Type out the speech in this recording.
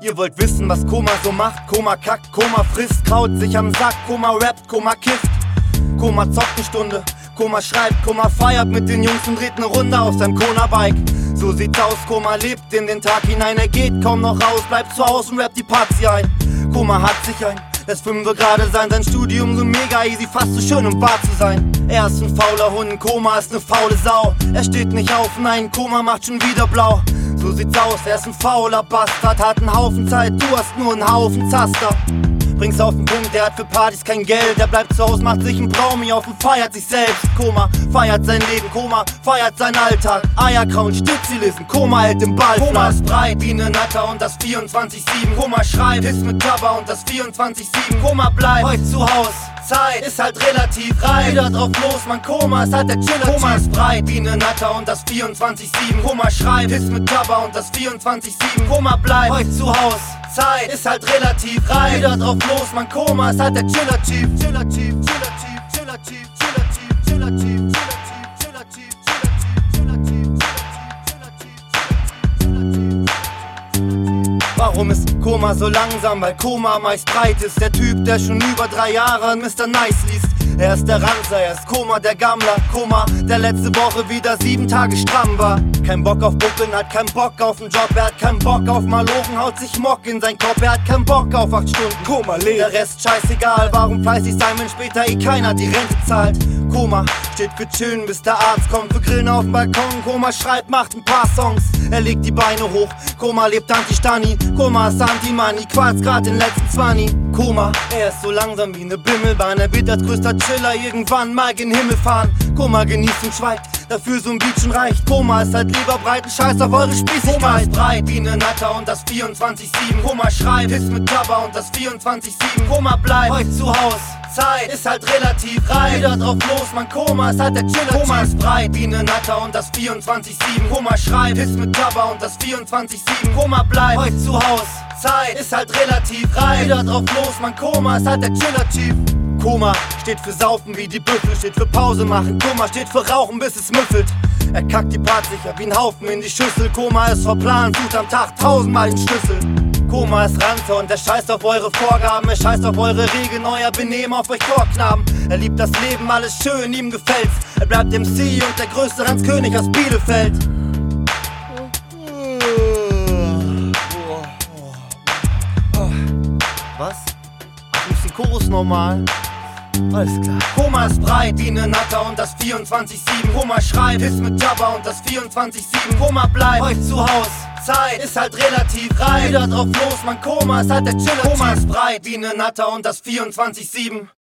Ihr wollt wissen, was Koma so macht? Koma kackt, Koma frisst, kaut sich am Sack, Koma rappt, Koma kifft. Koma zockt ne Stunde, Koma schreibt, Koma feiert mit den Jungs und dreht ne Runde auf seinem Kona-Bike. So sieht's aus, Koma lebt in den Tag hinein, er geht kaum noch raus, bleibt zu Hause und rappt die Party ein. Koma hat sich ein, lässt 5 gerade sein, sein Studium so mega easy, fast so schön um wahr zu sein. Er ist ein fauler Hund, Koma ist ne faule Sau. Er steht nicht auf, nein, Koma macht schon wieder blau. So sieht's aus, er ist ein fauler Bastard, hat einen Haufen Zeit, du hast nur einen Haufen Zaster. Bring's auf den Punkt, er hat für Partys kein Geld, er bleibt zu Hause, macht sich ein Braumi auf und feiert sich selbst. Koma feiert sein Leben, Koma feiert seinen Alltag. Eierkrauen, Stützilisten, Koma hält den Ball. Koma ist breit wie ne Natter und das 24/7. Koma schreibt, ist mit Tabba und das 24/7. Koma bleibt heute zu Haus, Zeit ist halt relativ rein. Wieder drauf los, man Koma ist halt der Chiller. Koma ist breit wie ne Natter und das 24/7. Koma schreibt, ist mit Tabba und das 24/7. Koma bleibt heute zu Haus, Zeit ist halt relativ rein. Wieder drauf los, man Koma ist halt der Chiller-Chief. Chiller-Chief, Chiller-Chief, Chiller-Chief, Chiller-Chief, Chiller-Chief, Chiller-Chief, Chiller-Chief, Chiller-Chief. Warum ist Koma so langsam? Weil Koma meist breit ist. Der Typ, der schon über 3 Jahre an Mr. Nice liest. Er ist der Ranzer, er ist Koma, der Gammler. Koma, der letzte Woche wieder 7 Tage stramm war. Kein Bock auf Buckeln, hat keinen Bock auf den Job. Er hat keinen Bock auf Malochen, haut sich Mock in sein Kopf. Er hat keinen Bock auf 8 Stunden Koma lebt. Der Rest scheißegal, warum fleißig sein, wenn später keiner die Rente zahlt. Koma steht für chillen, bis der Arzt kommt. Für Grillen auf dem Balkon, Koma schreibt, macht ein paar Songs. Er legt die Beine hoch, Koma lebt Anti-Stani. Koma ist Anti-Money, quarz grad den letzten 20. Koma, er ist so langsam wie ne Bimmelbahn. Er wird als größter Chiller irgendwann mal gen Himmel fahren. Koma genießt und schweigt, dafür so ein Beat schon reicht. Koma ist halt lieberbreit, scheiß auf eure Spießigkeit. Koma ist breit wie ne Natter und das 24/7. Koma schreibt, ist mit Tabba und das 24/7. Koma bleibt heute zu Haus, Zeit ist halt relativ rein. Wieder drauf los, man Koma ist halt der Chiller. Koma ist breit wie ne Natter und das 24/7. Koma schreibt, ist mit Tabba und das 24/7. Koma bleibt heute zu Haus, Zeit ist halt relativ rein. Wieder drauf los, man Koma ist halt der Chiller-Chief. Koma steht für Saufen wie die Büffel, steht für Pause machen. Koma steht für Rauchen, bis es müffelt. Er kackt die Part sicher wie ein Haufen in die Schüssel. Koma ist verplant, tut am Tag 1000-mal den Schlüssel. Koma ist Ranzer und er scheißt auf eure Vorgaben. Er scheißt auf eure Regeln, euer Benehmen auf euch Chorknaben. Er liebt das Leben, alles schön, ihm gefällt's. Er bleibt MC und der größte Ranzkönig aus Bielefeld. Was? Ach, ist die Chorus normal? Alles klar. Koma ist breit wie ne Natter und das 24/7. Koma schreibt, ist mit Tabba und das 24/7. Koma bleibt heute zu Haus, Zeit ist halt relativ rein. Wieder drauf los, man Koma ist halt der Chiller. Koma ist breit wie ne Natter und das 24/7.